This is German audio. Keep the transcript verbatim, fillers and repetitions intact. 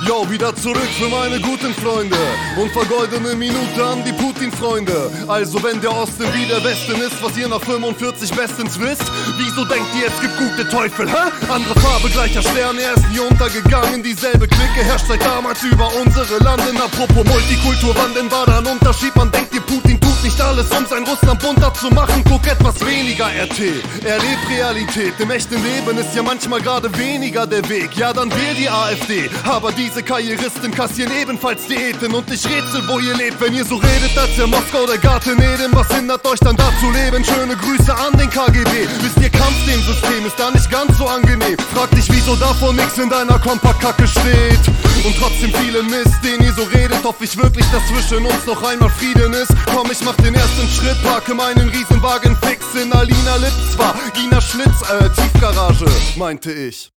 Yo, wieder zurück für meine guten Freunde und vergoldene Minute an die Putin-Freunde. Also wenn der Osten wie der Westen ist, was ihr nach fünfundvierzig bestens wisst, wieso denkt ihr, es gibt gute Teufel, hä? Andere Farbe, gleicher Stern, er ist nie untergegangen. Dieselbe Clique herrscht seit damals über unsere Landen. Apropos Multikultur, wann denn war da ein Unterschied? Man denkt, ihr Putin tut nicht alles, um sein Russland bunter zu machen. Guck etwas weniger R T, er lebt Realität. Im echten Leben ist ja manchmal gerade weniger der Weg. Ja, dann wähl die AfD, aber diese Karrieristen kassieren ebenfalls Diäten. Und ich rätsel, wo ihr lebt, wenn ihr so redet, als der Moskau der Garten Eden. Was hindert euch dann da zu leben? Schöne Grüße an den K G B. Wisst ihr, Kampf dem System ist da nicht ganz so angenehm. Frag dich, wieso davor nix in deiner Kompaktkacke steht. Und trotzdem vielen Mist, den ihr so redet, hoffe ich wirklich, dass zwischen uns noch einmal Frieden ist. Komm, ich mach den ersten Schritt, parke meinen Riesenwagen fix in Alina Litzwa, Gina Schlitz, äh, Tiefgarage, meinte ich.